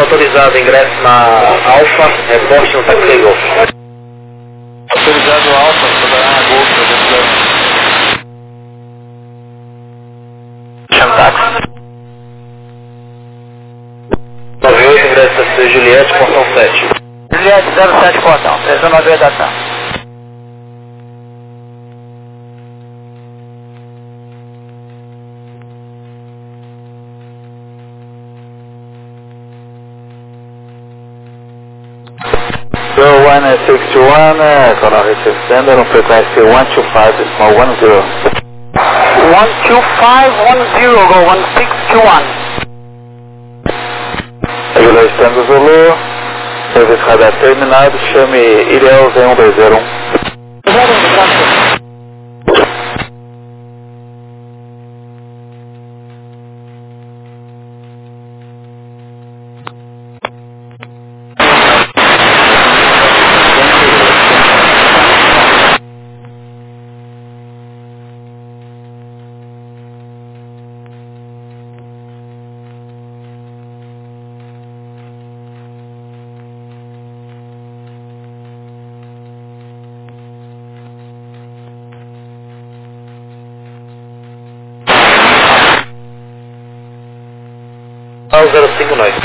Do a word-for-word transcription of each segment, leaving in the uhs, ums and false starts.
autorizado, ingresso na Alfa, reporte no táxi Golf. Autorizado Alfa, trabalhar na Golf, Chama táxi. nove oito, ingresso da C Juliette, portão sete. Juliette zero sete, portão, três nove oito da T A M. So one sixty-one, uh, gonna receive standard on frequency one two five, small one zero. one two five one zero, go one six two one. Regular Standard Zulu, serviço radar terminado, chame Iriel zero um dois zero um. zero um, tá. Ah, o zero cinco nove.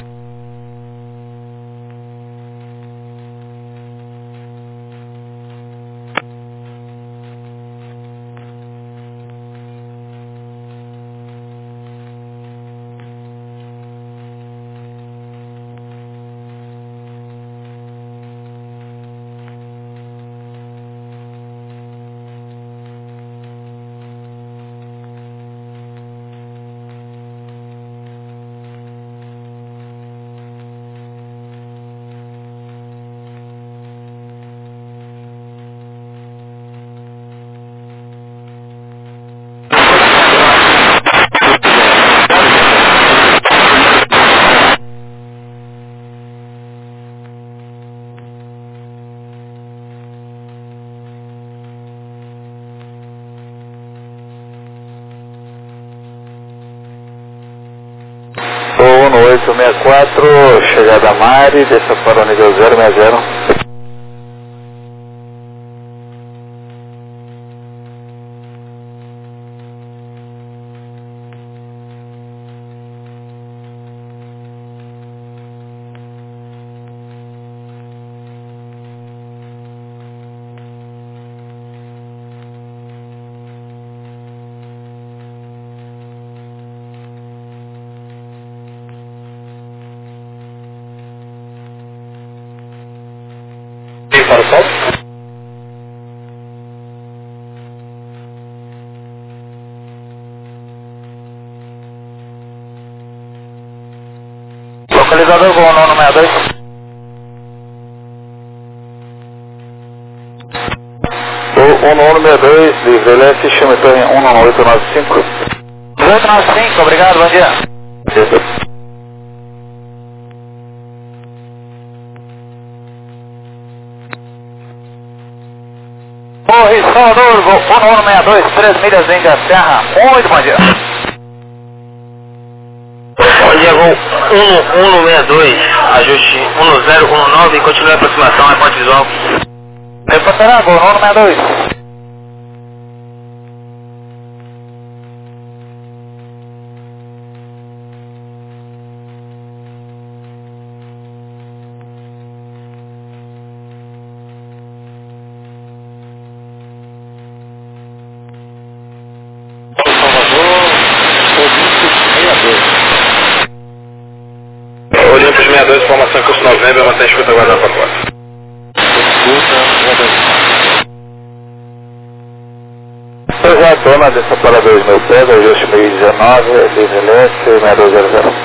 oito seis quatro, chegada a Mari, desça para o nível zero seis zero. Para o sol? Localizador Gol nono sessenta e dois. O um nono sessenta e dois, livre L F, chame torre um oito nove cinco. oito nove cinco, obrigado, bom dia. Torre Salvador, Gol um nono sessenta e dois, três milhas em Serra, muito bom dia. Bom dia, Gol um um sessenta e dois, ajuste um zero um nove, continue a aproximação, reporte visual. Reportará, Gol um sessenta e dois. Olympus sessenta e dois, formação curso novembro, mantém escuta aguardar para quatro. Exato, na desça para dois mil pés, ajuste meio dezenove, livre L F, seis dois zero zero.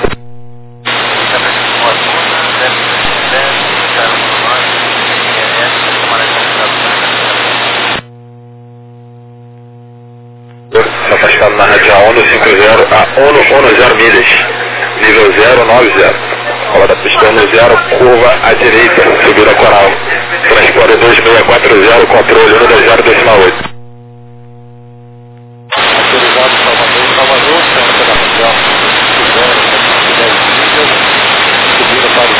Afastado na radial ONU cinco zero a ONU ONU zero milhas, nível zero nove zero. Roda da pista ONU zero, curva à direita, subida coral. Transporte dois seis quatro zero, controle um zero decimal oito. Autorizado Salvador, Salvador, centro da radial, subida para o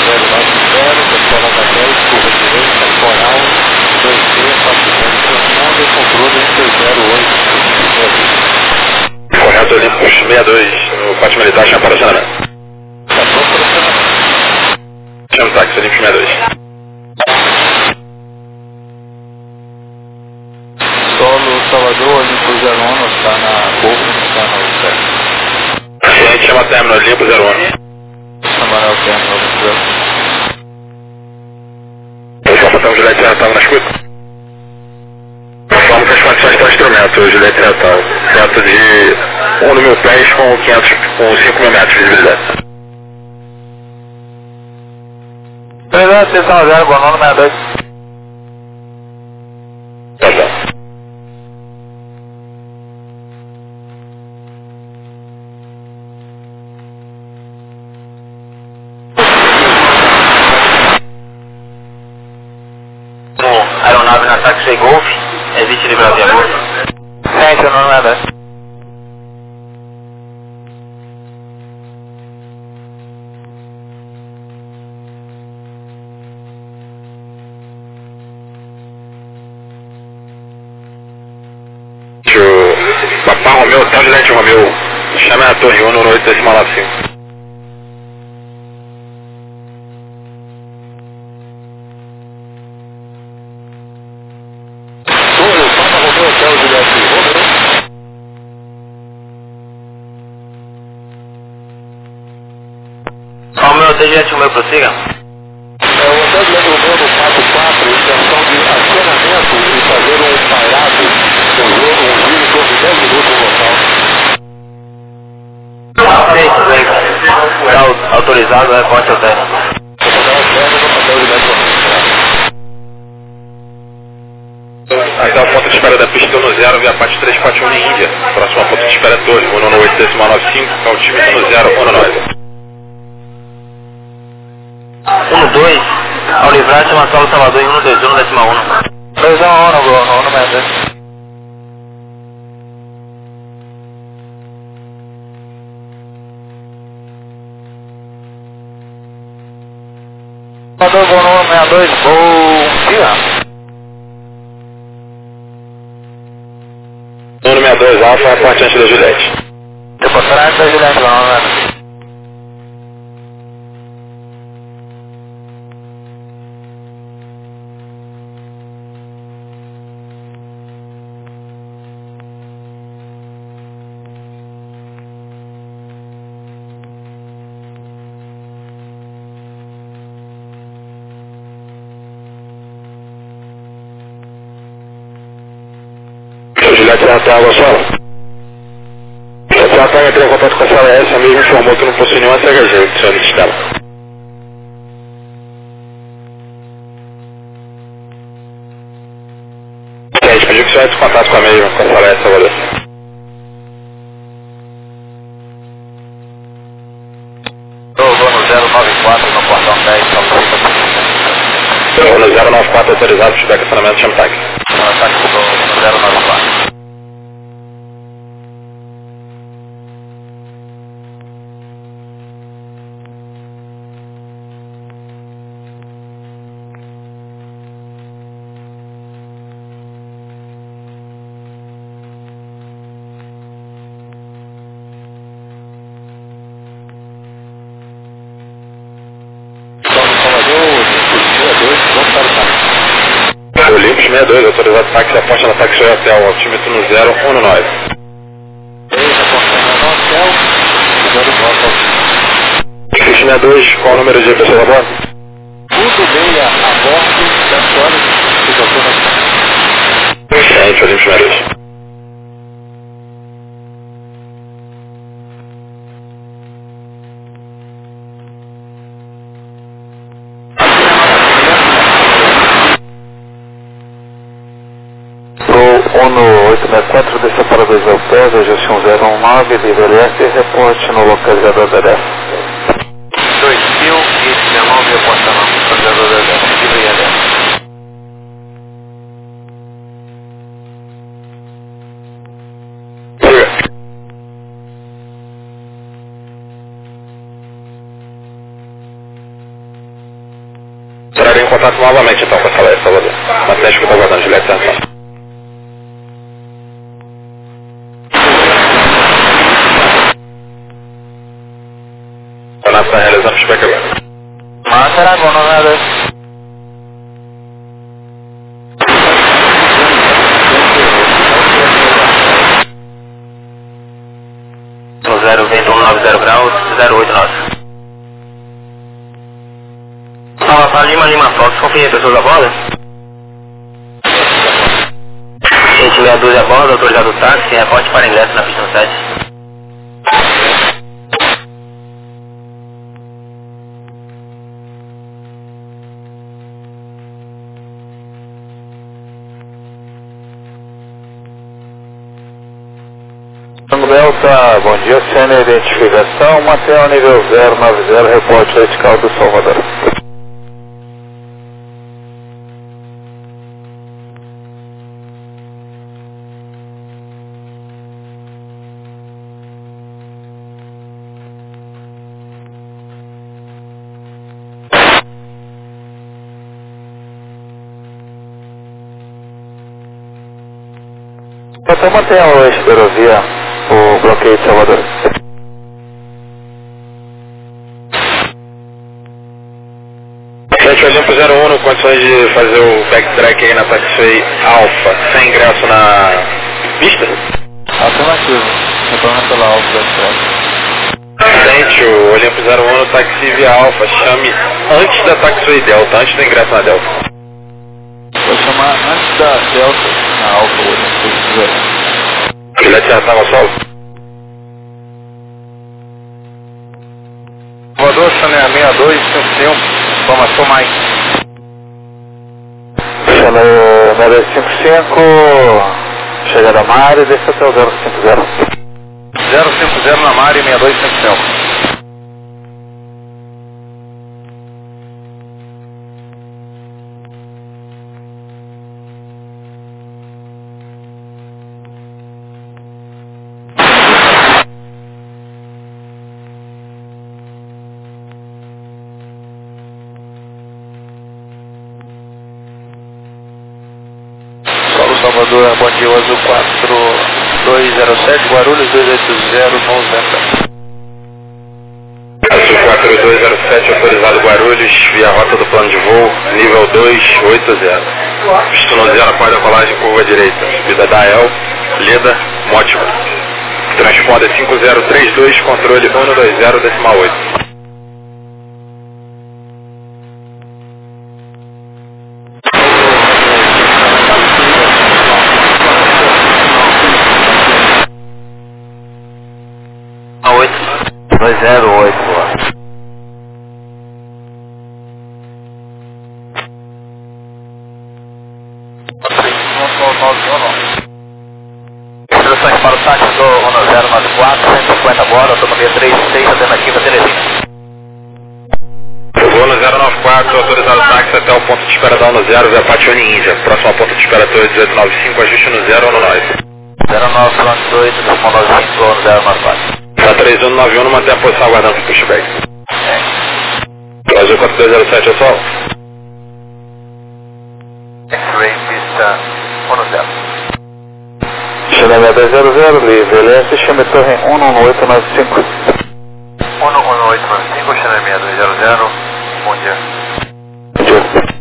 Juliette Olímpicos sessenta e dois, no pátio militar, chama para o estacionamento. Chama o táxi, Olímpicos sessenta e dois. Solo Salvador, Olímpio zero um, está na Golf, está no Cé. A gente chama término Olímpio zero um. Chamará o término Olímpio zero um. Eu só faltamos Juliette Retal na escuta. Vamos com as condições para o instrumento, Juliette Retal. Certo de um mil pés com quinhentos, com cinco mil metros de visibilidade. Beleza, sessão zero, boa nome, meia dois. Tá bom. Aeronave na Taxi Golf, evite livrar de aborto. Sente, não é nada. Papá Romeu, Hotel Juliette Romeu. Chama a Torre um no oito decimal nove cinco. Romeu, Hotel Juliette Romeu, prossiga. É o Hotel Juliette Romeu no quatro quatro, intenção de acionamento e fazer um pairado, um jogo, um giro em torno de dez minutos no local. Feito, bem. Está autorizado, reporte ao técnico. Vou mandar uma festa no Hotel Juliette Romeu. Aí dá o ponto de espera da pista no zero, via parte três quatro um em Índia. Próximo ponto de espera é dois, um no oito decimal nove cinco, é o time no zero, um no nove. um dois, ao livrar, chama Solo Salvador em um dois um, decimal um. dois a um, no no meia dois. Salvador, gol no meia dois, bom dia. um no sessenta e dois, Alfa, é a parte antes da Juliette. Depois antes da Juliette, não, não. Juliette Retal, Gonçalo. Juliette Retal, entrei em contato com a sala S, a mesma informou que não possui nenhuma C H G do seu sistema. A gente pediu que o senhor entre em contato com a mesma, com a sala S, agora. Estou no zero nove quatro, no portão dez, só Vou no zero nove quatro autorizado, se tiver questionamento, chama o táxi. no ataque do zero nove quatro. Olímpicos sessenta e dois, autorizado táxi, aposta na táxi hotel, altímetro no zero um no nove. sessenta e dois, qual o número de pessoas a bordo? Tudo bem a bordo das horas que eu estou na Gente, Olímpicos sessenta e dois. Uno oito seis quatro, desça para dois hotéis, Gestão zero um nove, livre L S, reporte no localizador da D F. dois mil e dezenove, reporte no localizador da D F, livre L S. Entrarei em contato novamente então com a sala S, Salvador. Mas deixa que eu estou aguardando, Juliette Retal. está realizando o spec agora. Massa Aragon, noventa e dois. zero vento um nove zero graus, zero oito nove. Alfa Lima Lima Fox, confirme pessoas a bordo? Gente meia dúzia a bordo, autorizado o táxi, reporte para ingresso na pista sete. Delta, bom dia, sem identificação, mantenha o nível zero nove zero, reporte vertical do Salvador. Então mantenha o eixo da rodovia, o bloqueio de Salvador. sete Olimpo zero um, condições de fazer o backtrack aí na taxiway Alfa, sem ingresso na pista? Afirmativo, retorna pela Alfa backtrack. Gente, o Olimpo zero um no taxi via Alfa, chame antes da taxiway Delta, antes do ingresso na Delta. Vou chamar antes da Delta na Alfa, o Olimpo zero um. Filete de Arnaldo Gonçalves. Salvador, Chanel seis dois cinco cinco, informação mais. Chanel seis dois cinco cinco, chegada a Mari, desce até o zero cinco zero. zero cinco zero na Mari, seis dois cinco cinco. Salvador, bom dia, Azul quatro dois zero sete, Guarulhos dois oito zero, noventa. Azul quatro dois zero sete, autorizado Guarulhos, via rota do plano de voo, nível dois oito zero. Pista no zero, após a colagem, curva direita, subida da El, Leda, Mótima. Transponder cinco zero três dois, controle um dois zero, decimal oito. dois zero oito, boa. Instruções para o táxi do um zero nove quatro, cento e cinquenta bordo, autonomia trinta e seis, alternativa Teresina. Voo no zero nove quatro, autorizado táxi até o ponto de espera da um zero, via Patione Índia. Próximo ponto de espera Torre dezoito nove cinco, ajuste no zero um nove. zero nove oito, ponto nove cinco, zero nove quatro. Tá três um nove um, mantém a posição aguardando para o pushback. Brasil quatro dois zero sete, é só. X-Ray, pista um zero. Chanel seis dois zero zero, livre, L S, chame torre um um oito nove cinco. um um oito nove cinco, Chanel seis dois zero zero, bom dia. Bom dia.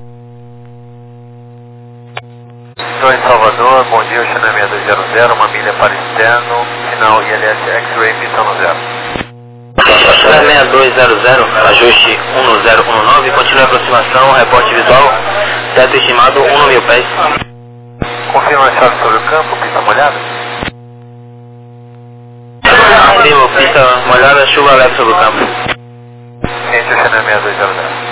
Em Salvador, bom dia, Chanel seis dois zero zero, uma milha para externo, final I L S X-Ray, pista um zero. Chanel seis dois zero zero, ajuste um zero um nove, continue a aproximação, reporte visual, teto estimado um mil pés. Confirma a chave sobre o campo, pista molhada? Confirma, pista molhada, chuva leve sobre o campo. Gente, o Chanel seis dois zero zero.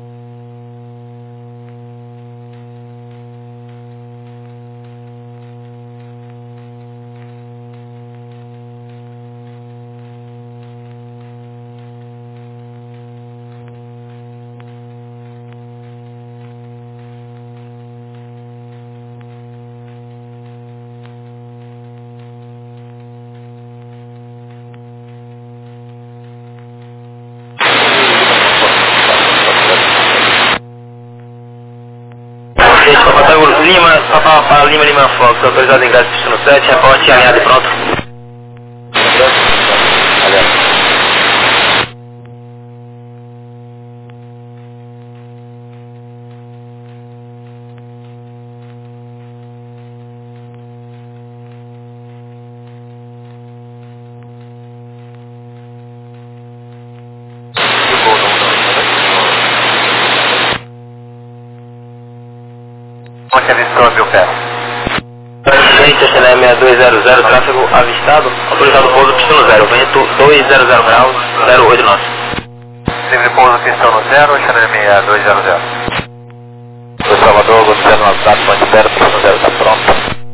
Lima, Papa, Papa, Lima, Lima, Fox, autorizado em ingresso pista no sete, reporte alinhado e pronto. que avistou a mil pés. Gente, Chanel seis dois zero zero, tráfego avistado, autorizado pouso pistão zero, vento dois zero zero graus, zero oito nós. Livre pouso pistão no zero, Chanel seis dois zero zero. O Salvador, você no WhatsApp, ponte zero, pistão zero está pronto.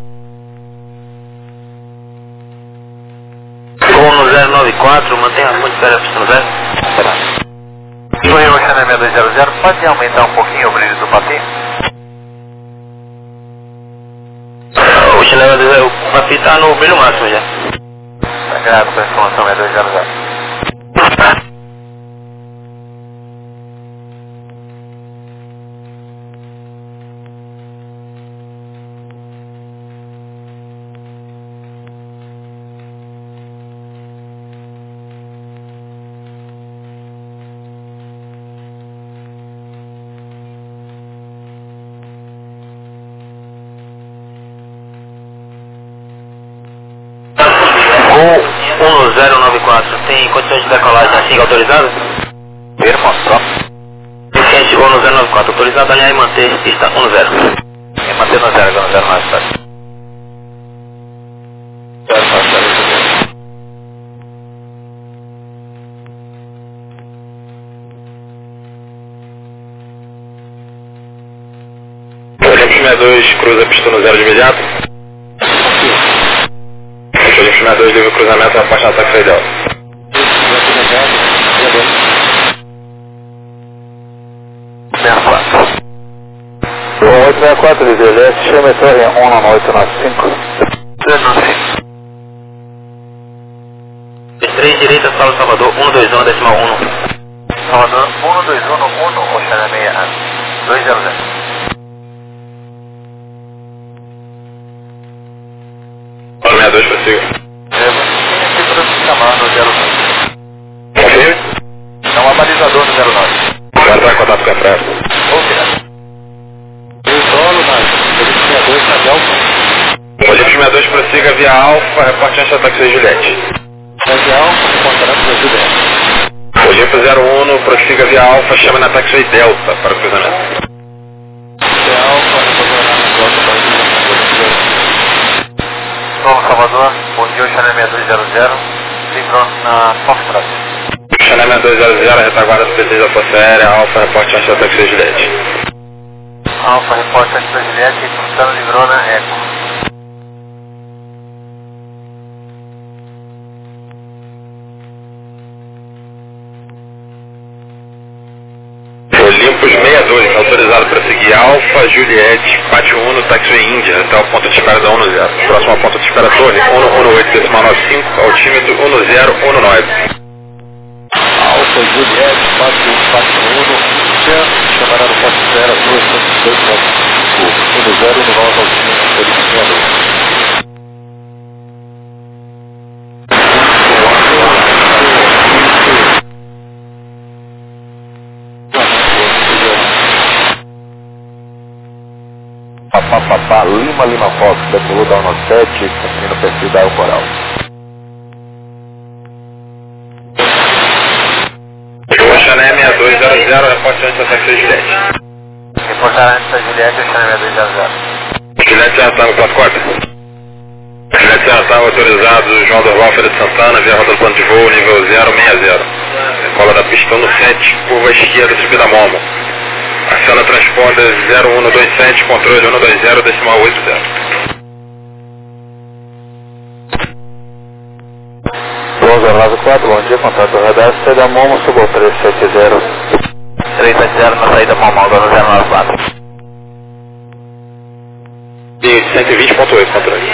Uno zero nove quatro, mantenha a ponte zero, pistão zero. Sou eu, Chanel seis dois zero zero, pode aumentar um pouquinho o brilho do patinho? O Chanel seis dois zero zero, o papi tá no brilho máximo já. Sagrado com a informação seis dois zero zero. Uno zero nove quatro, tem condições de decolagem assim autorizada? Firma, pronto. Vicente, Uno zero nove quatro, autorizado a alinhar e manter pista um zero. E manter no zero, no zero mais tarde. Zero mais tarde. seis dois, cruza pista no zero de imediato. seis dois, livre cruzamento, a parte de ataque ideal. um oito seis quatro, livre leste, chama torre um oito nove cinco. três direita, Saulo Salvador, um dois um, decimal um. Salvador, um dois um, um, Oxana seis dois zero zero. seis dois, prossiga. Confirme. É um abalizador no zero nove. Vai entrar em contato com a praia. Ok. E o solo, mas ele tinha dois na Delta. Olívio seis dois, prossiga via Alfa, reporte antes de ataque seis Juliette. Via Alfa, reportará para o Juliette. Olívio zero um, prossiga via Alfa, chama na ataque seis Delta para o cruzamento. Via Alfa, reportará na Delta para o cruzamento. Solo Salvador, bom dia, Chanel seis dois zero zero, livrou na Foxtrot. Chanel seis dois zero zero, retaguarda do P T da Força Aérea, Alfa, reporte antes de ataque seis Juliette. Alfa, reporte antes da Juliette, Tucano livrou na Eco. Olympus seis dois, autorizado para seguir Alfa, Juliette, Pátio um, Taxiway Índia, até o ponto de espera da um zero. Próxima ponto de espera Torre, um um oito, decimal nove cinco, altímetro um zero um nove. Alfa, Juliette, Pátio um, Índia, chamará no ponto zero, dois ponto dois nove cinco, um zero um nove, altímetro, Olympus seis dois. Papapá, Lima, Lima Fox, decolou da um sete, cumprindo o perfil da Coral. Chanel seis dois zero zero, reporte antes da ataque seis Juliette. Reportar antes da Juliette, o Chanel seis dois zero zero. Juliette já está no quatro quatro. Juliette já está autorizado, João Dorval, Feira de Santana, via rota do plano de voo, nível zero seis zero. Cola da pista no sete, curva esquerda, subida Momo. Aciona transponder zero um dois sete, controle um dois zero, decimal oito zero. doze nove quatro, bom dia, contato radar, saída Momo, subiu três sete zero. três sete zero na saída Momo, agora zero nove quatro. E cento e vinte ponto oito, controle.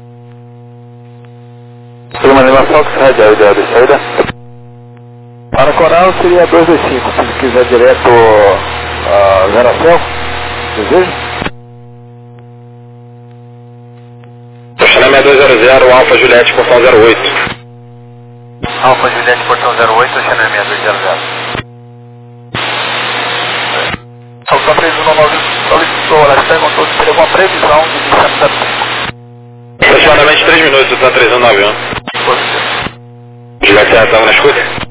Lima Lima Fox, radial ideal de saída. Para Coral seria dois dois cinco, se quiser direto uh, zero a céu, desejo? Chanel seis dois zero zero, Alfa Juliette, portão zero oito. Alfa Juliette, portão zero oito, Chanel seis dois zero zero. Alfa três um nove, solicitou, ela perguntou se teria alguma previsão de iniciar da pista. Aproximadamente três minutos do TAN três um nove um. Juliette já estava na escuta?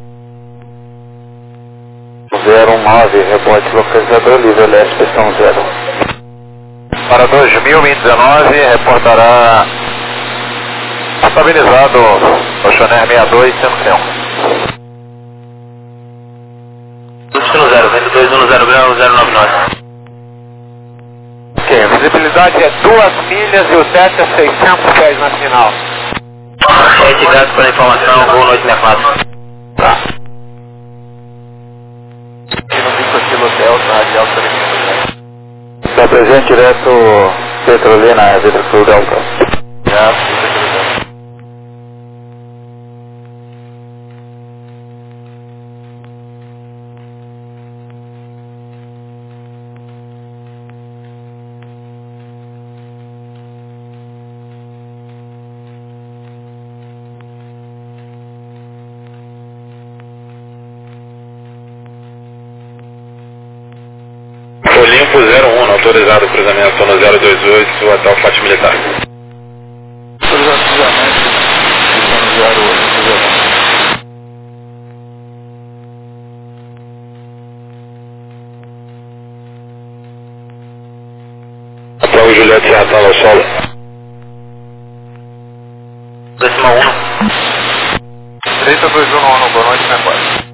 zero um nove, rebote localizador, livre leste, pressão zero. Para dois mil e dezenove, reportará estabilizado Oceaneer sessenta e dois cinquenta e um. Destino zero, vento dois um zero zero nove nove. Ok, a visibilidade é duas milhas e o teto é seiscentos pés na final. Sete graças pela informação, boa noite, minha classe. Tá. Aqui no Victor Kilo Delta, radial Solimino. Está presente direto Petrolina, Victor Kilo Delta. Já, Victor Kilo Delta. Olimpo zero um, autorizado o cruzamento no zero dois oito até o Forte Militar. Autorizado o cruzamento no zero oito. Até o Juliette Serratão ao solo. Décima um. Direita dois um no boa noite, minha quadra.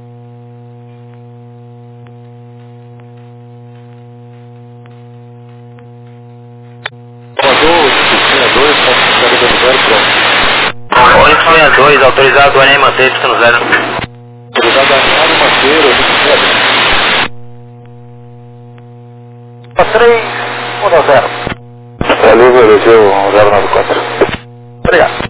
Olimpo sessenta e dois, autorizado o Enem manter, destino zero. Autorizado a Enem manter, três um zero. É livre, elogio zero nove quatro. Obrigado.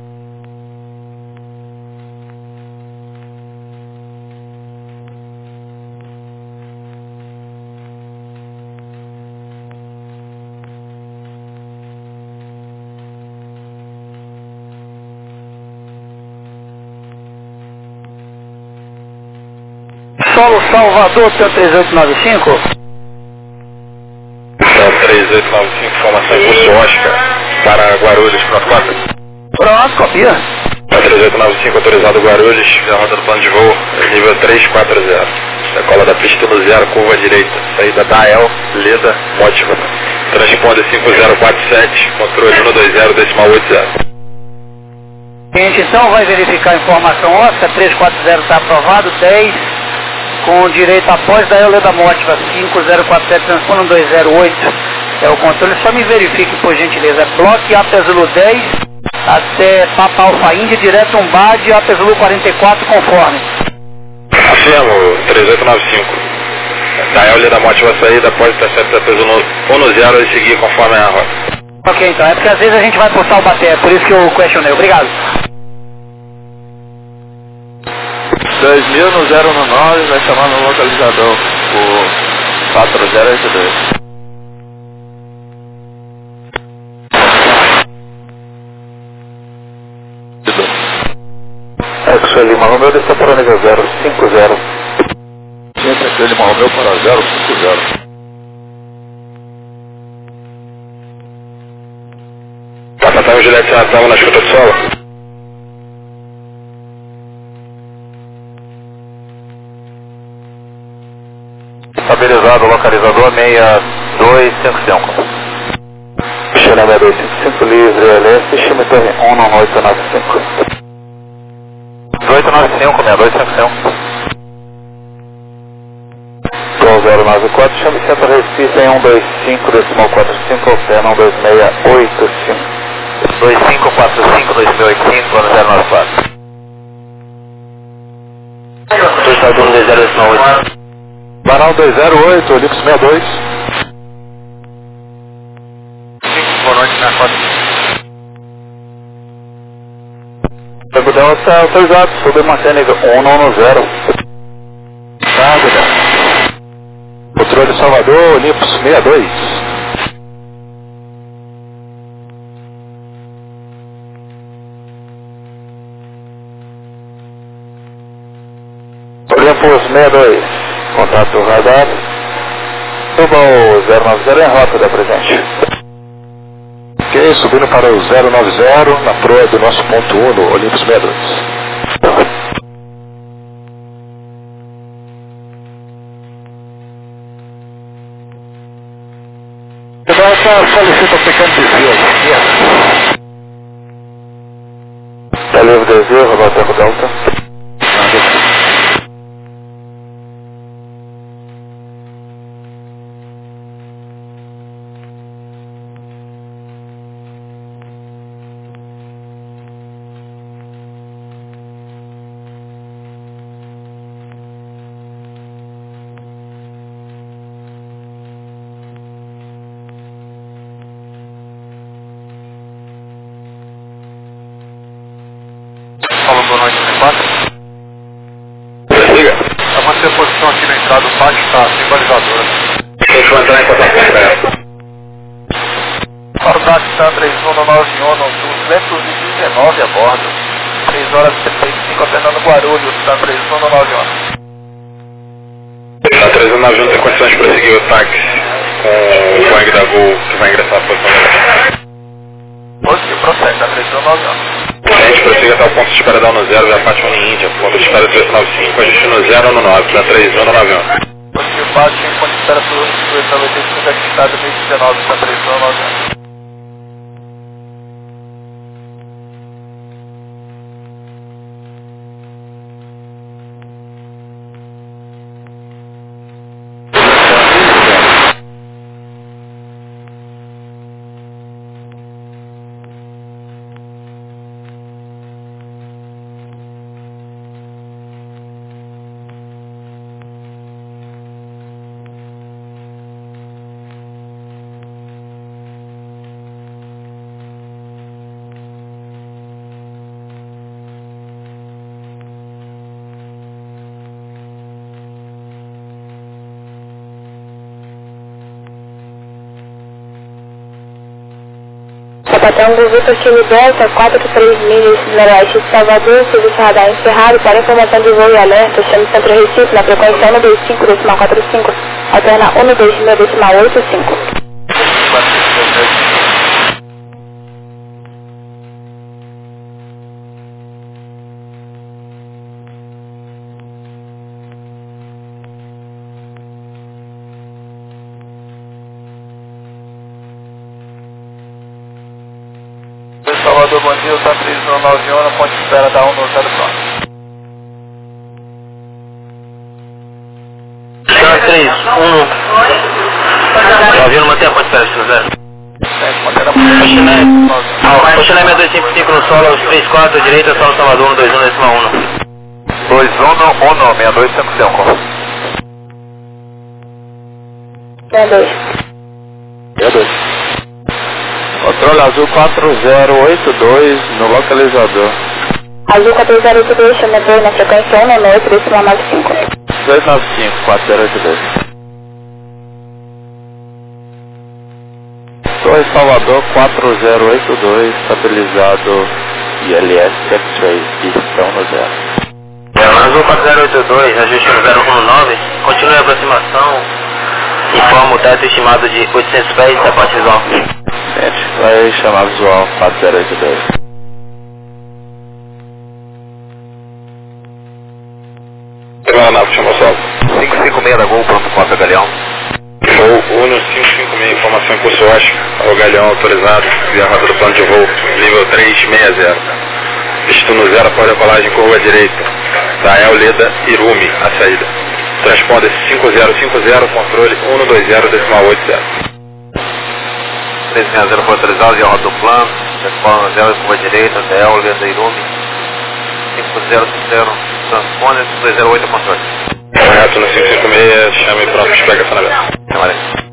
Solo Salvador, três oito nove cinco. três oito nove cinco, informação em curso Oscar para Guarulhos, pronto, quatro. Pronto, copia. três oito nove cinco, autorizado Guarulhos, já roda do plano de voo, nível três quatro zero. Decola da pista no zero, curva direita, saída da A E L, Leda, Mótiva. Transponder cinco zero quatro sete, controle um dois zero, decimal oito zero. Gente, então vai verificar a informação Oscar, três quatro zero está aprovado, dez, com direito após da Leda Mótiva, cinco zero quatro sete, transponder um dois zero oito, é o controle, só me verifique por gentileza, bloque A P Zulu dez, até Papa Alfa Índia, direto um B A D, A P Zulu quarenta e quatro, conforme. Afirmo, três oito nove cinco. Da E L, Leda Mótiva, saída, após interceptar A P Zulu um zero e seguir conforme a rota. Ok, então, é porque às vezes a gente vai por Taubaté, é por isso que eu questionei, obrigado. dois mil no zero nove, vai chamar no localizador o quatro zero oito dois. Exo Lima Romeu, desça para nível zero cinco zero. Gente, Exo Lima Romeu para zero cinco zero. Capitão Juliette Serratão na escuta de solo. Estabilizado, localizador seis dois cinco cinco. China seis dois cinco cinco, livre, L S, Chime Torre um no oito nove cinco. oito nove cinco, seis dois cinco cinco. Gol zero nove quatro, Chame Centro Recife em um dois cinco, decimal quatro cinco, Oceano um dois seis oito cinco. dois cinco quatro cinco, dois mil e oitenta e cinco, ano zero nove quatro. Autorizado um dois zero, decimal oito. Banal dois zero oito, Olimpo sessenta e dois. Boa noite, minha foto. O Budel está autorizado, sobre manter nível um no zero. Tá, Budel. Controle Salvador, Olimpo sessenta e dois. Olimpo sessenta e dois. Contato radar. Suba o zero nove zero em rota da presente. Ok, subindo para o zero nove zero na proa do nosso ponto um no Olimpo sessenta e dois. Essa Brasil, Roboteco Delta. Fala, boa noite, C quatro. Liga. A você posição aqui na entrada do pátio está sem balizadora. Deixa eu entrar em contato com ela. Para o táxi está três um nove um, duzentos e dezenove a bordo. três horas e setenta e cinco apenas Guarulhos, está três um nove um. Está três um nove um, tem condições de prosseguir o táxi com o Boeing da Gol que vai ingressar a posição dele. Positivo, processo, está três um nove um. A gente prossiga até o ponto de espera da um zero, da Fátima em Índia, ponto de espera três nove cinco, a gente no zero no nove, da três um nove um. Positivo, Fátima, ponto de espera para o noventa e cinco, aqui está dois mil e dezenove, está três um nove um. Sapatão Vitor Chile Delta, quatro três milhas, noroeste de Salvador, serviço radar encerrado, para informação de voo e alerta, chame Centro Recife, na frequência um dois cinco, decimal quatro cinco, alterna um dois mil, decimal oito cinco. Salvador, bom dia, está três um nove um, ponte de espera da um no zero pronto. Está três um nove um, mantém a ponte de espera, zero. Coxilé seis dois cinco cinco no solo, os três quatro, direita, solo Salvador, um dois um, decimal um. dois um um, seis dois cinco cinco. seis dois. seis dois. Controle azul quatro zero oito dois no localizador. Azul quatro zero oito dois, chame dois na frequência um oito, decimal nove cinco. dois nove cinco, quatro zero oito dois. Torre Salvador quatro zero oito dois, estabilizado I L S X-Ray, pistão no zero. Azul quatro zero oito dois, ajuste no zero um nove, continue a aproximação, informa o teto estimado de oitocentos pés da parte visual. Gente, vai chamar visual quatro zero oito dois. Pela nave, chamou solo. cinco cinco seis da Gol, pronto, quatro Galeão. Voo Uno cinco cinco seis, informação em curso Oscar, ao Galeão autorizado, via rota do plano de voo, nível três seis zero. Visto no zero, após a colagem curva direita, da El Leda Irumi, a saída. Transponder cinco zero cinco zero, controle um dois zero, decimal oito zero. três seis zero foi autorizado, via rota do plano, transponder zero, curva direita, da El Leda Irumi. cinco zero cinco zero, transponder cinco dois zero oito, controle. Correto, no cinco cinco seis, chame pronto, pega essa nave. Camaré.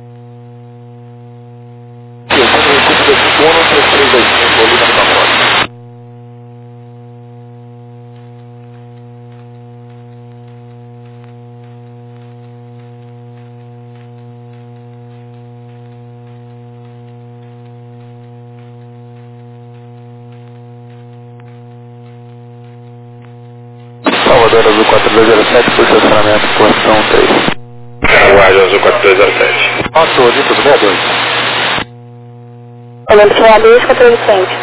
Salvador Azul quatro dois zero sete, por estacionamento, posição três. Aguarde Azul quatro dois zero sete. Passou, de tudo, né, dois? Olhando para o dois, controle frente.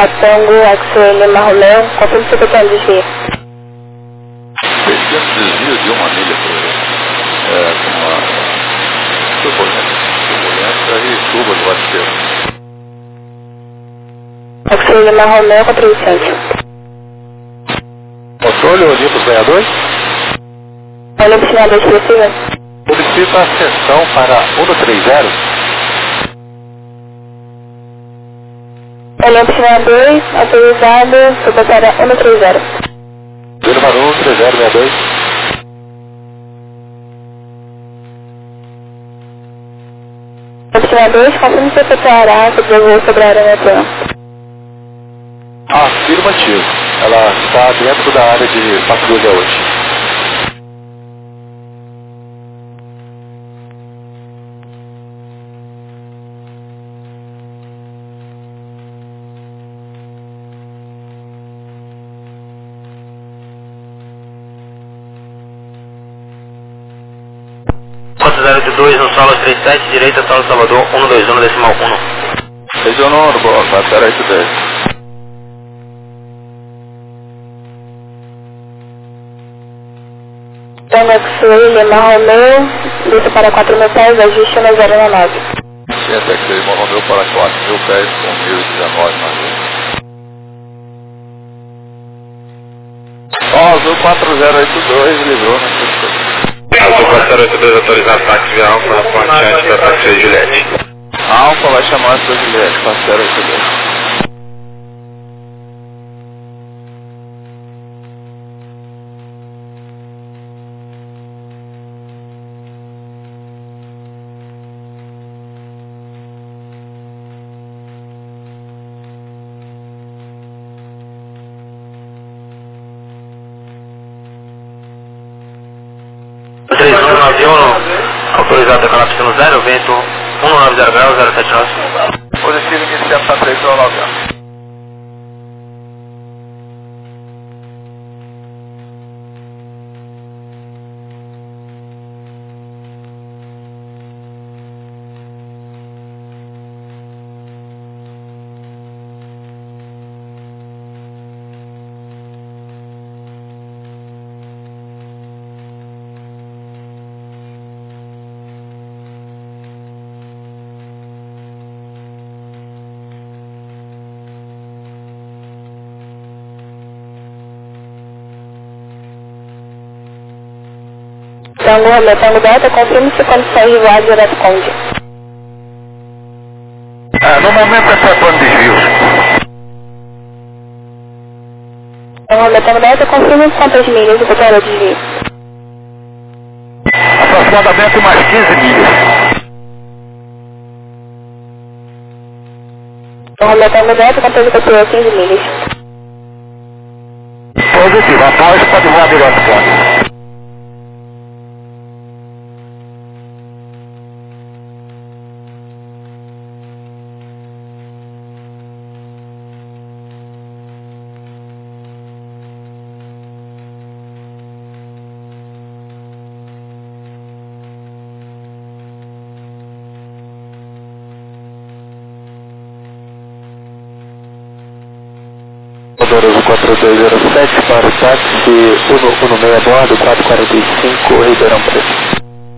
Lima Tango, X-Ray Lima Romeo, confirme seu pequeno desvio. Pequeno desvio de uma milha por é, com uma turbulência, turbulência e curva do lado esquerdo. X-Ray Lima Romeo, contra Vicente. Controle Olympus sessenta e dois. Olympus sessenta e dois, possível. Solicita a sessão para cento e trinta. Olympus sessenta e dois, autorizado, suba para cento e trinta. Vira para cento e trinta, sessenta e dois. Olympus sessenta e dois, confirme se efetuará sobre o voo sobre a área noturna. Afirmativo. Ela está dentro da área de patrulha hoje. zero oito dois no solo trinta e sete, direita, solo Salvador, cento e vinte e um, decimal um. Regional, boa, zero oito dez. Tango X-Ray Lima Romeo, desça para quatro mil pés, ajuste no zero nove. Senta X-Ray Lima Romeo para quatro mil pés com mil e dezenove mais. Ó, Azul quatro zero oito dois, livrou na sexta. Azul quatro zero oito dois autorizado táxi via Alfa na ponte antes da táxi Juliette. Alfa vai chamar a sua Juliette, quatro zero oito dois. três um nove um, autorizado a decolar pista no zero, vento um nove zero graus, zero sete nove. Positivo inicial para três um nove um. Tango Romeo, Tango Delta, confirme se condições de voar direto Conde. Ah, no momento é efetuando desvios. Tango Romeo, Tango Delta, confirme quantas milhas e total desvio. Aproximadamente mais quinze milhas. Tango Romeo, Tango Delta, contendo pessoa quinze milhas. Positivo, após pode voar direto Conde. Poderoso quatro dois zero sete para o táxi cento e dezesseis a bordo, quatro quarenta e cinco, Ribeirão Preto.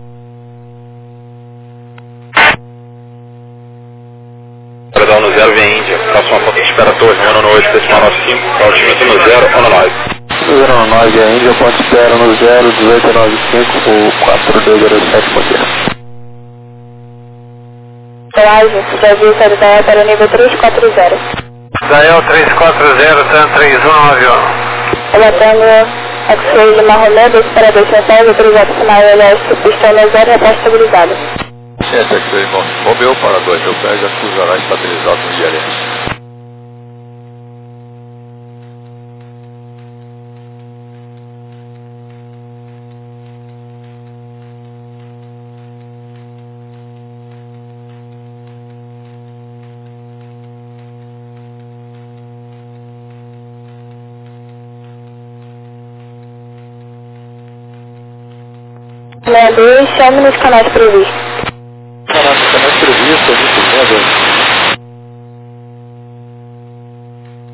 Perdão, no zero vem Índia, próxima ponta de espera torre, ano no oito, decimal nove cinco, altimento no zero, ano nove. zero nove a Índia, ponto espera no zero, dezoito nove cinco, o quatro dois zero sete, Monteiro. Colagem, já viu sair para o nível três quatro zero. Gael três quatro zero, Tan três um nove um. Relatando X-Ray Lima Romeo, dois para dois centais, autorizado sinal L S, pistão no zero e a pista estabilizada. Senta X-Ray Romeo para dois mil pés, já cruzará estabilizado no I L S. sessenta e dois, chame nos canais previstos. Canais, canais previstos, a gente manda.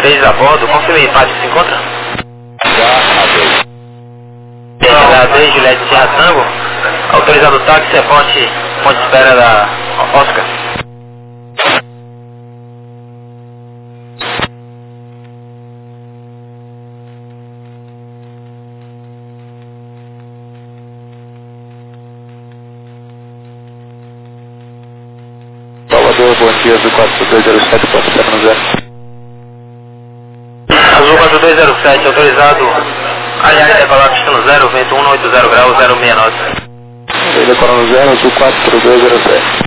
três a bordo, confirme empate se encontra? H dois, Juliette Sierra Tango, autorizado o táxi, reporte, ponte de espera da Oscar. Salvador, bom dia, Azul quatro dois zero sete, pode estar no zero. Azul quatro dois zero sete, autorizado, aliás, decolar pista no zero, vento um oito zero graus, zero seis nove. Ele decola no zero, Azul quatro dois zero sete.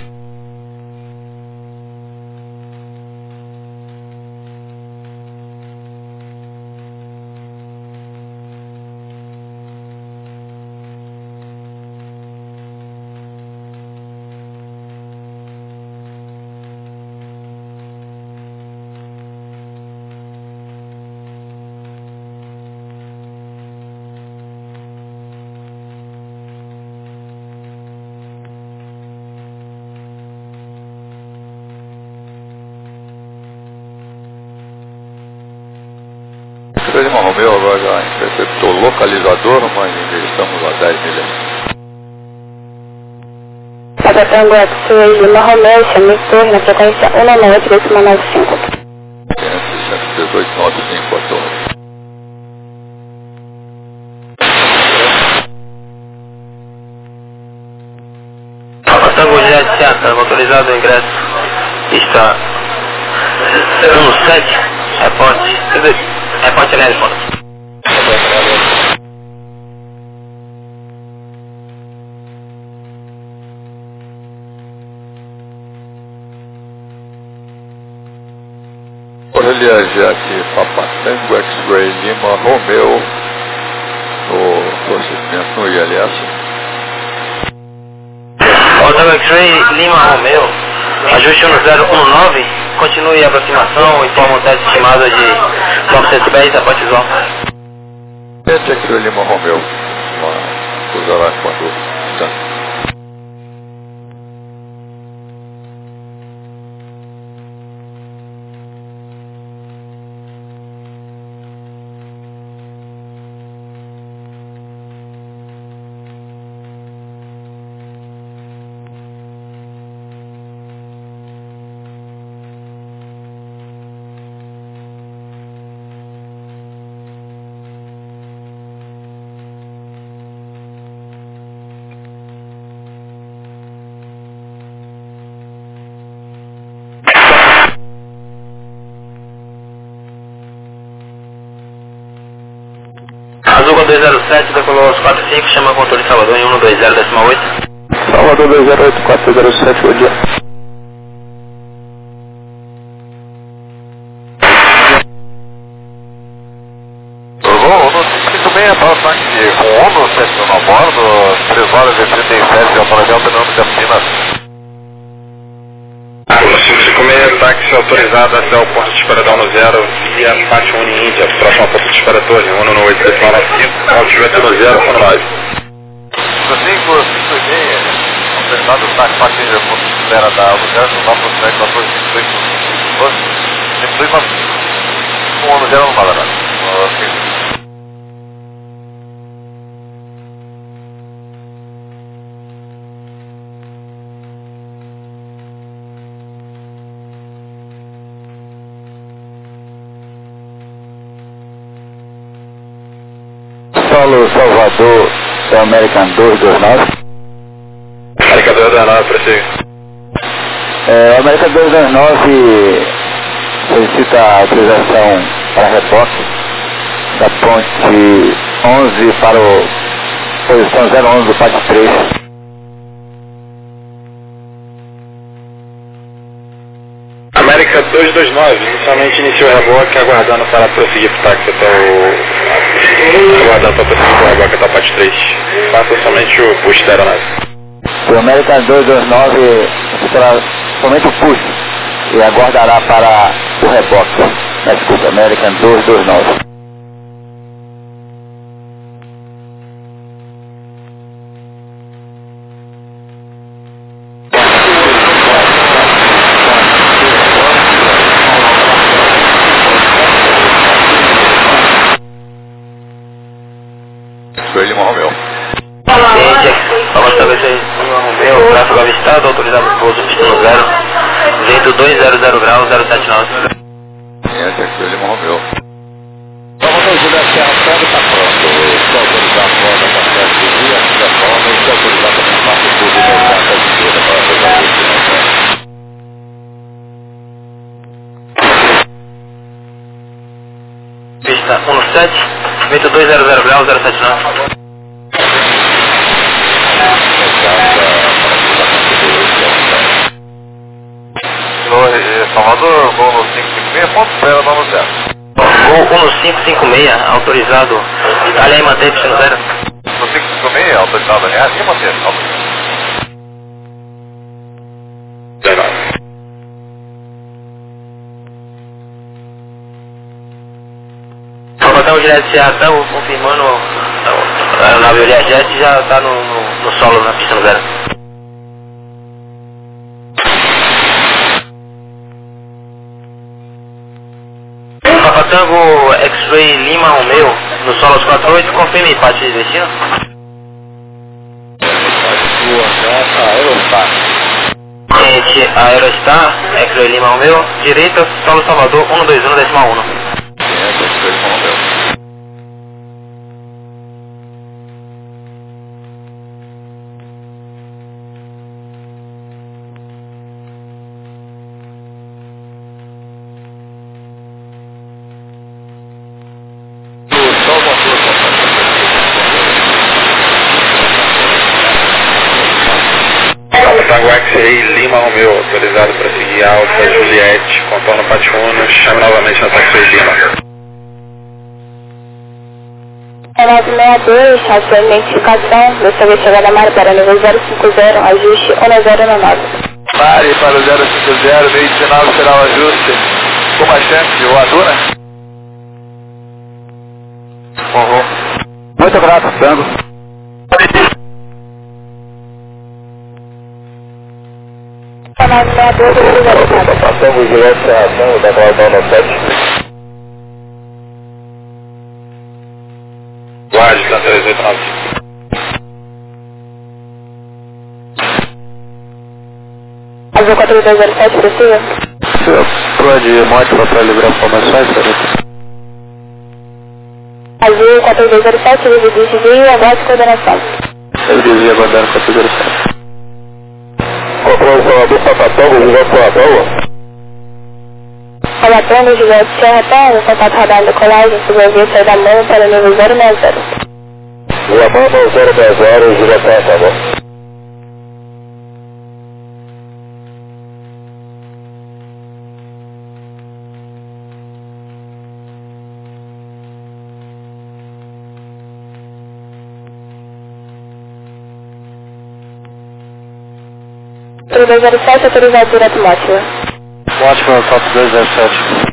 Lima Romeu agora já interceptou o localizador, mas ainda estamos a dez milhas. Papa Tango X-Ray Lima Romeu, chame torre na frequência um nove oito dois nove cinco. cento e dezoito nove cinco a torre. Papa Tango Juliette Sierra Tango, autorizado o ingresso, pista um sete, reporte, reporte L L, ponto. Orelha Jet, Papa Tango X-Ray Lima Romeu, no procedimento no I L S. Tango X-Ray Lima Romeu, ajuste um zero um nove, continue a aproximação, informa o teste estimado de novecentos pés, aporte visual. X-Ray Lima Romeu, uma cruzará quando está. Azul dois zero sete, decolou aos quatro cinco, chama o controle de Salvador em um dois zero decimal oito. Salvador dois zero oito quatro zero sete, bom dia. Bom, no cinco seis para o ataque com ONU, sete a bordo, três horas e trinta e sete, de Alto Fernando Campinas. No cinco cinco seis, táxi autorizado até o ponto de espera da ONU zero via Pátio Uni Índia, próximo ao ponto de espera Torre, ONU no oito dois nove cinco, altimento no zero um nove. No cinco cinco seis, autorizado o táxi Pátio Índia, ponto de espera da ONU zero, no nosso sete quatorze cinco oito cinco dois nove cinco, com ONU zero no Malará. Solo Salvador, é American dois dois nove. American dois dois nove, prossiga. É, American dois dois nove solicita a autorização para reboque da ponte onze para o posição zero onze do Pátio três. América dois dois nove, inicialmente iniciou o reboque, aguardando para prosseguir para o táxi até o... aguardando para prosseguir para o reboque até o Pátio três. Faça somente o push da aeronave. O American dois dois nove será somente o push e aguardará para o reboque. Desculpa, American dois dois nove. registrado, autorizado o pouso, pistão zero, vento dois zero zero graus, zero sete nove. Esse aqui ele morreu. Vamos no Juliette Serra Santo, tá pronto. Estou autorizado a volta para sete de dia, da forma, estou autorizado também a parte tudo no quarto de esquerda para fazer isso, né? Pista um sete, vento dois zero zero graus, zero sete nove. Salvador, voo no cinco cinco seis, ponto zero, vamos zero. Voo um cinco cinco seis, autorizado, alinhar e manter, pistão zero. No cinco cinco seis, autorizado, alinhar e manter, autorizado. Salvador, direto de Serra, confirmando a nave Learjet já está no, no, no solo, na pista zero. Papa Tango X-Ray Lima Romeo, no solo quatro oito, confirme parte de destino. Aerostar. Cliente Aerostar, X-Ray Lima Romeo, direita, solo Salvador, um dois um, decimal um. Tango X-Ray Lima Romeo, autorizado para seguir Alfa Juliette, contorno Patiuno, chame novamente na X-Ray Lima. É nove seis dois, a sua identificação, dessa vez chegada Mari para nível zero cinco zero, ajuste um zero nove. Mari para o zero cinco zero, meio dezenove será o ajuste. Com mais chance de voadora? Uhum. Muito grato, Tango. É nove seis dois, autorizado. Passamos direto a ação da Guardana sete. Guarde, tá três oito nove cinco. Azul quatro dois zero sete, precisa? Pode módica para liberar informações, senhor? Azul quatro dois zero sete, livre de desvio, aguarde coordenação. Eu dizia aguardando quatro zero sete. Controle Salvador, Papatongo, Juliette Serra Tango. Papatongo, Juliette Serra Tango, contato radar de colagem, subir sair da mão para nível zero seis zero. Via Mano zero dez zero, Juliette Serra Tango. quatro dois zero sete, autorizado direto Mótima. Mótima, quatro dois zero sete.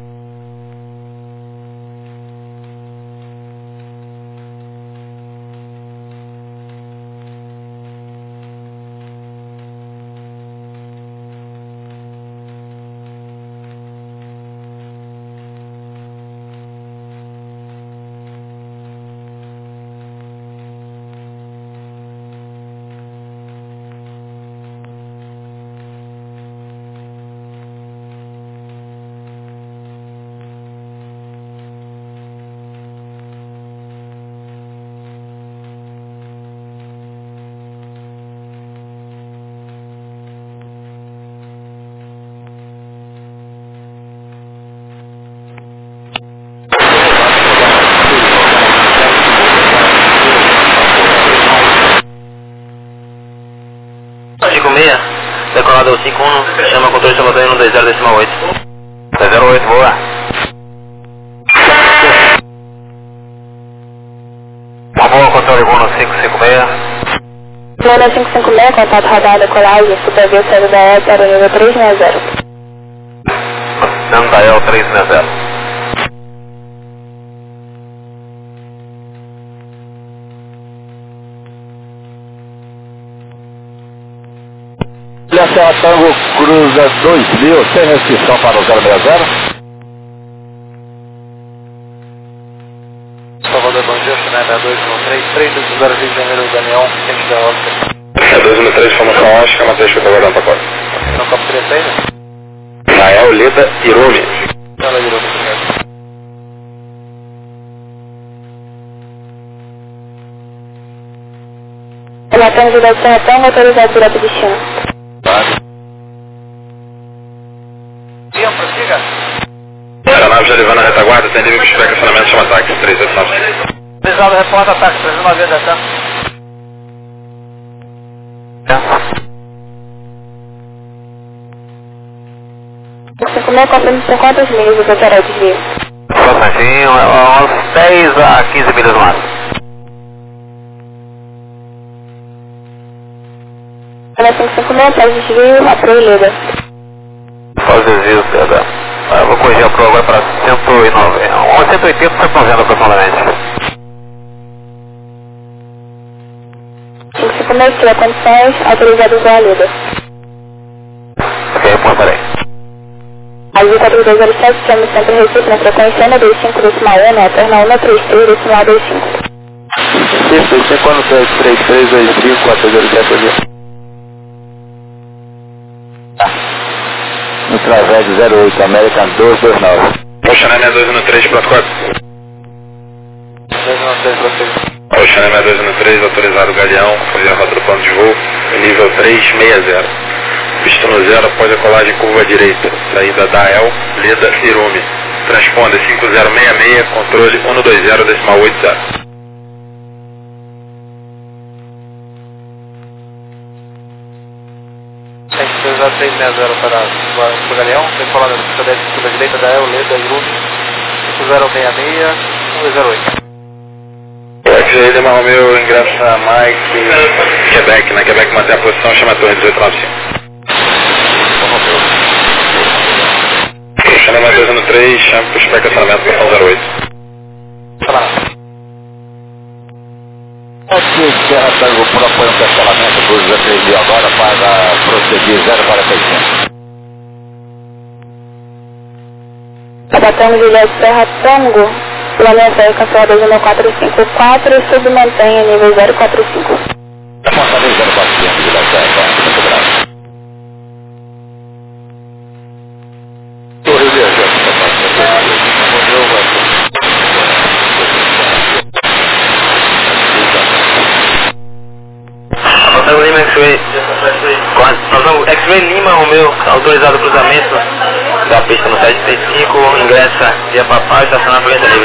Decolado cinco um, chama controle Salvador um dois zero decimal oito. zero oito, boa. Tá bom, controle Bono cinco cinco seis. Bono cinco cinco seis, contato radar de colagem, supervia saída da E para o nível três seis zero. Nandael três seis zero. Serra Tango cruza dois mil, sem restrição para o zero seis zero. Salvador, bom dia, China dois um três, três do Rio de Janeiro, Daniel, quente da Oscar. É dois um três, formação Oscar, Matheus, que eu tô guardando pra quatro. Não, copo trinta aí, né? Nael, Leda, Irumi. Ela virou, obrigado. Relatando de Serra Tango, autorizado direto de destino. Ian, prossiga. Aeronave já levando a retaguarda, tem nível que estiver questionamento, chama táxi, três oito nove. Pesado, reporta ataque, três um nove, tá? cinco mil, confirme por quantas milhas você quer o desvio? Só um instantinho, uns dez a quinze milhas no máximo. cinco mil, faz desvio, apoio Leda. Só os desvios, Leda. Eu vou corrigir a prova agora para cento e noventa, cento e oitenta, cento e noventa aproximadamente. cinco mil, se tiver condições, autorizado usar a Leda. Ok, pontarei. Azul quatro dois zero sete, chama o centro Recife na frequência um dois cinco decimal um, alterna um três três decimal dois cinco. Isso, isso é quando três três três dois cinco quatro zero sete. No Travedo zero oito, American dois dois nove. Ocean M dois um três, pronto quatro. dois um três, prossiga. Ocean M dois um três, autorizado Galeão, fazer a rota do plano de voo, nível três seis zero. Pista no zero após a colagem curva direita, saída da El, Leda, Irumi. Transponda cinco zero seis seis, controle um dois zero decimal oito zero. três seis seis zero para o Galeão, tem que falar da pista dez, curva direita da El, Leda, Irumi, cinco zero seis seis, um dois zero oito. X J Lima Romeo, ingressa Mike, Quebec, na Quebec mantém a posição, chama a torre dezoito nove cinco. Ocean M dois um três, chama para o estacionamento, posição zero oito. Aqui, Serra Tango, por apoio ao cancelamento do dezenove agora para prosseguir zero quarenta e cinco. Abatamos Juliette Serra Tango, planeta aí cancelado um quatro cinco quatro e submantenha nível zero quatro cinco. Fortaleza zero quatro cinco, Juliette Serra, muito grave. Torre viajante, Nós Lima X-Ray, nós vamos X-Ray Lima Romeo, autorizado o cruzamento da pista no sete três cinco, ingressa via Papai, estacionar por livre.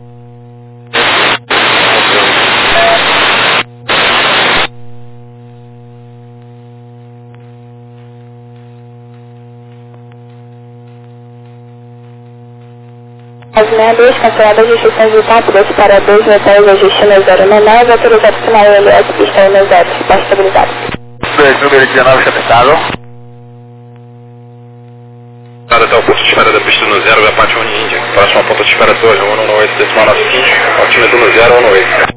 As sessenta e dois, cancelada a justiça de rápidas para dois metais ajuste no zero nove, autorizado final L S, pista no zero, pista estabilizado. dois, número dezenove, chapitado. Até o ponto de espera da pista no zero, vai parte Índia. Próximo ponto de espera torre, um um oito, decimal nove cinco, altímetro no zero, um oito.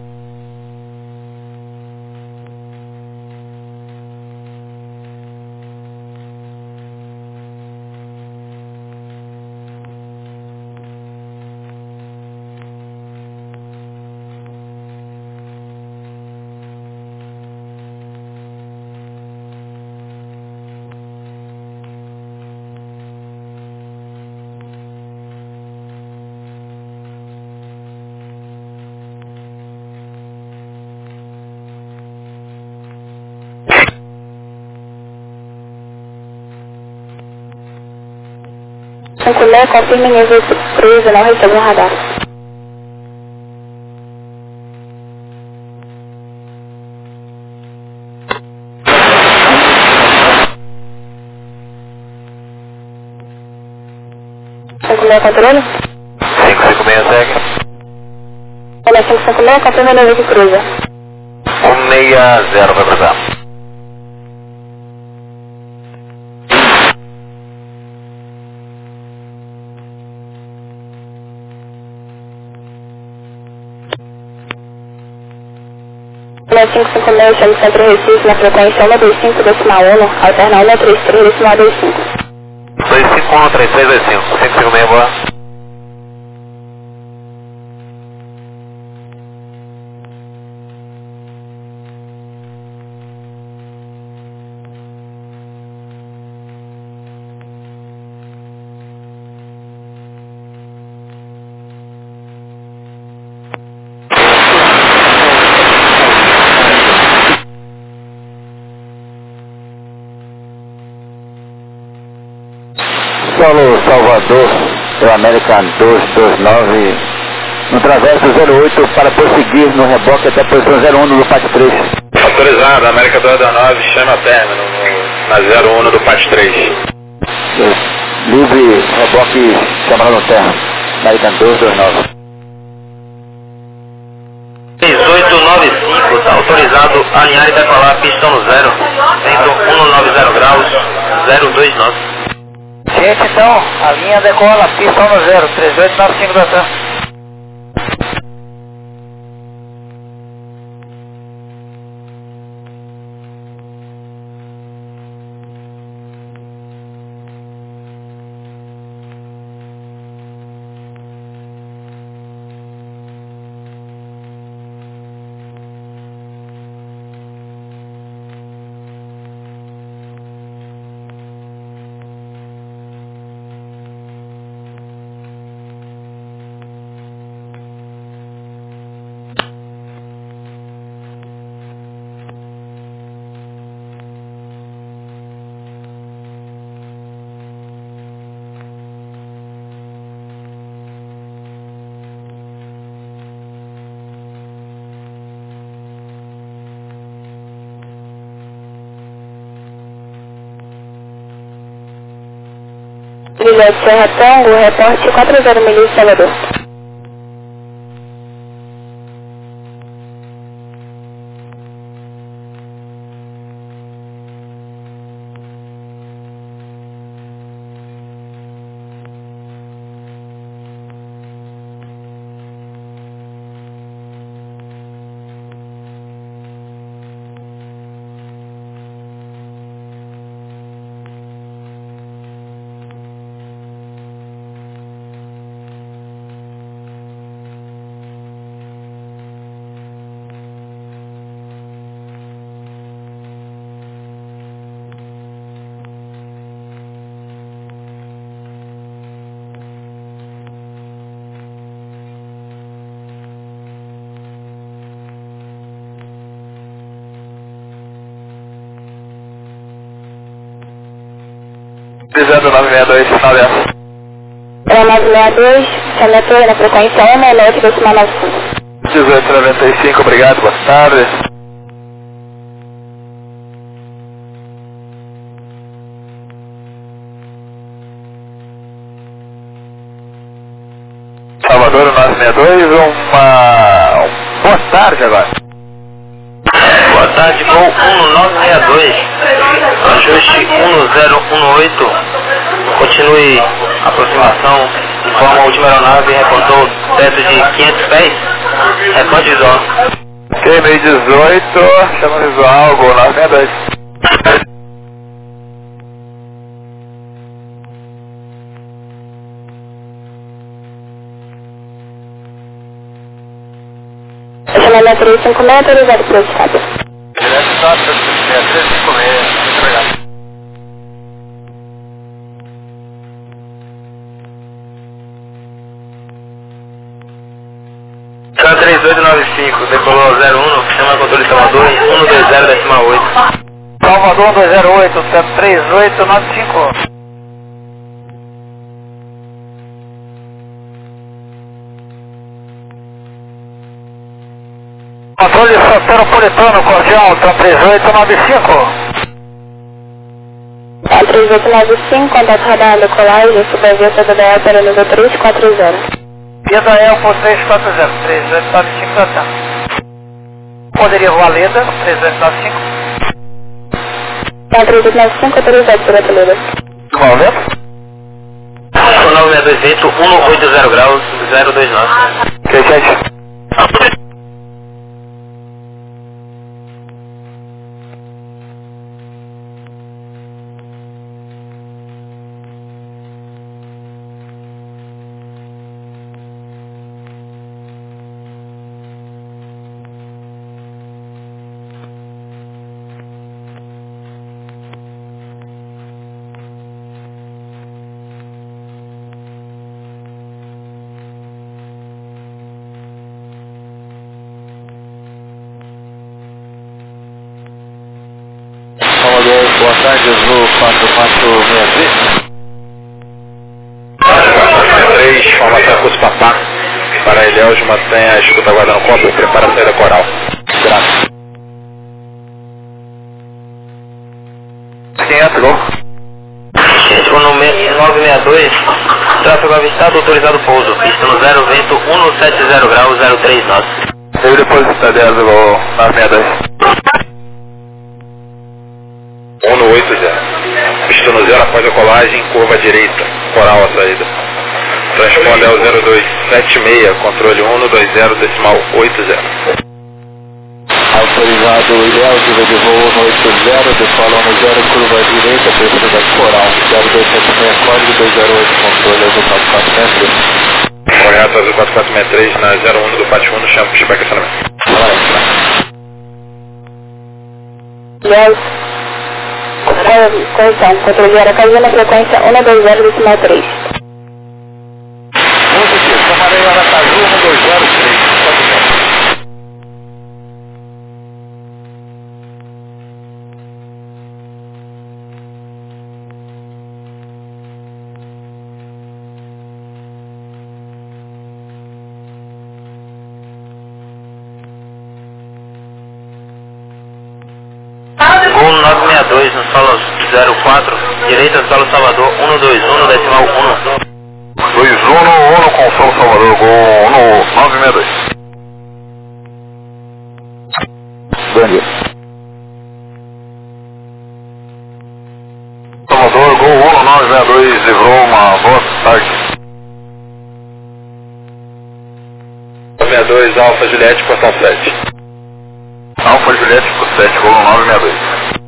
cinco mil, confirme nível cruze, não recebeu um radar. cinco mil, controle? cinco cinco seis segue. Olha, cinco cinco mil, confirme nível de cruze. um seis zero vai cruzar. cinco cinco mil, chama o centro Recife na frequência um dois cinco decimal um, alterna um três três decimal dois cinco. dois cinco um três três dois cinco, cinco cinco seis, boa. Salvador, do American dois dois nove, no traverso zero oito para prosseguir no reboque até a posição zero um do P A T três. Autorizado, América dois dois nove, chama término no, na zero um do P A T três. Livre, reboque chamado no terra, American dois dois nove. dezoito nove cinco, está autorizado a alinhar e decolar, pistão no zero, vento cento e noventa graus, zero dois nove. Gente, então, a linha decola, pistão no zero, três oito nove cinco da TAM. Juliette Serra Tango, reporte quatro zero milhas, Salvador. zero nove seis dois, nove A. É nove seis dois, Senator na frequência um, noite decimal nove cinco. dezoito noventa e cinco, obrigado, boa tarde. Salvador nove seis dois, uma... boa tarde agora. Boa tarde, voo um nove seis dois, ajuste um zero um oito, continue a aproximação, informa a última aeronave, reportou teto de quinhentos pés, reporte visual. Ok, meio dezoito, chama visual, gol nove seis dois. Chamada três cinco seis, autorizado para o escape. Direto só, três cinco seis, muito obrigado. K três oito nove cinco, decolou zero um, chama controle Salvador em cento e vinte decimal oito. Salvador dois zero oito, três oito nove cinco. Controle soteropolitano, cordial, três oito nove cinco. três oito nove cinco, contato radar decolagem, subavia da D E para nível três quatro zero. Pisa Elfo três quatro zero, três oito nove cinco da TAM. Poderia voar Leda, três oito nove cinco. três oito nove cinco, autorizado por Toledo. Qual vento? nove seis dois vento, cento e oitenta graus, zero dois nove. Ok, gente. Boa tarde, no quatro quatro seis três. doze Papá. Para Ilhéus, mantenha a escuta aguardando cópia, prepara a saída coral. Graças. quinhentos, gol. Ficou no nove seis dois, tráfego avistado, autorizado pouso, pista no zero, vento cento e setenta graus, zero três nove. Eu depois está dez, gol, nove seis dois. cento e oitenta. Pista no zero após a colagem, curva direita, coral a saída. Transponde ao zero dois sete seis, controle cento e vinte, decimal oitenta. Autorizado Ilhéus, de voo no oitenta, decola no zero, curva direita, precisa coral, zero dois sete seis, código dois zero oito, controle azul quatro quatro seis três. Correto, azul quatro quatro seis três, na zero um do pátio um, no chão, puxa para aquecimento. Ilhéus, correção, controle zero, caiu na frequência cento e vinte, decimal três. Camarei Aracaju, cento e vinte três, pode ser. Gol nove seis dois no solo zero quatro, direita solo Salvador, cento e vinte e um, decimal um. dois um, um com São Salvador, gol nove seis dois. Bom dia. Salvador, gol nove seis dois, livrou uma boa tarde. nove seis dois, Alfa Juliette, portão sete. Alfa Juliette, por sete, gol nove seis dois.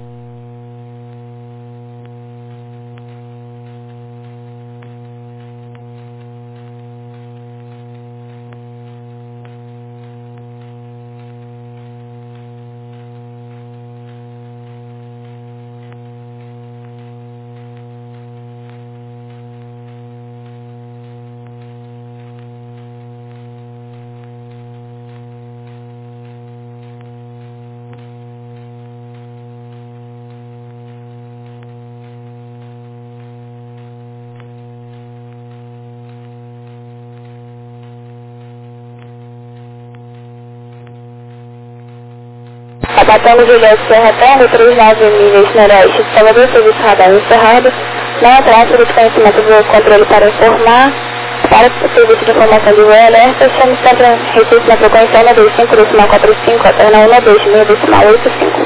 Abatendo Juliette Serra Terra, três nove milhas noroeste, Salvador, serviço radar encerrado. Não atraso de conhecimento do controle para informar. Para o serviço de informação de voo alerta, chame sempre Recife na frequência cento e vinte e cinco, decimal quarenta e cinco, até na cento e vinte e seis, decimal oitenta e cinco.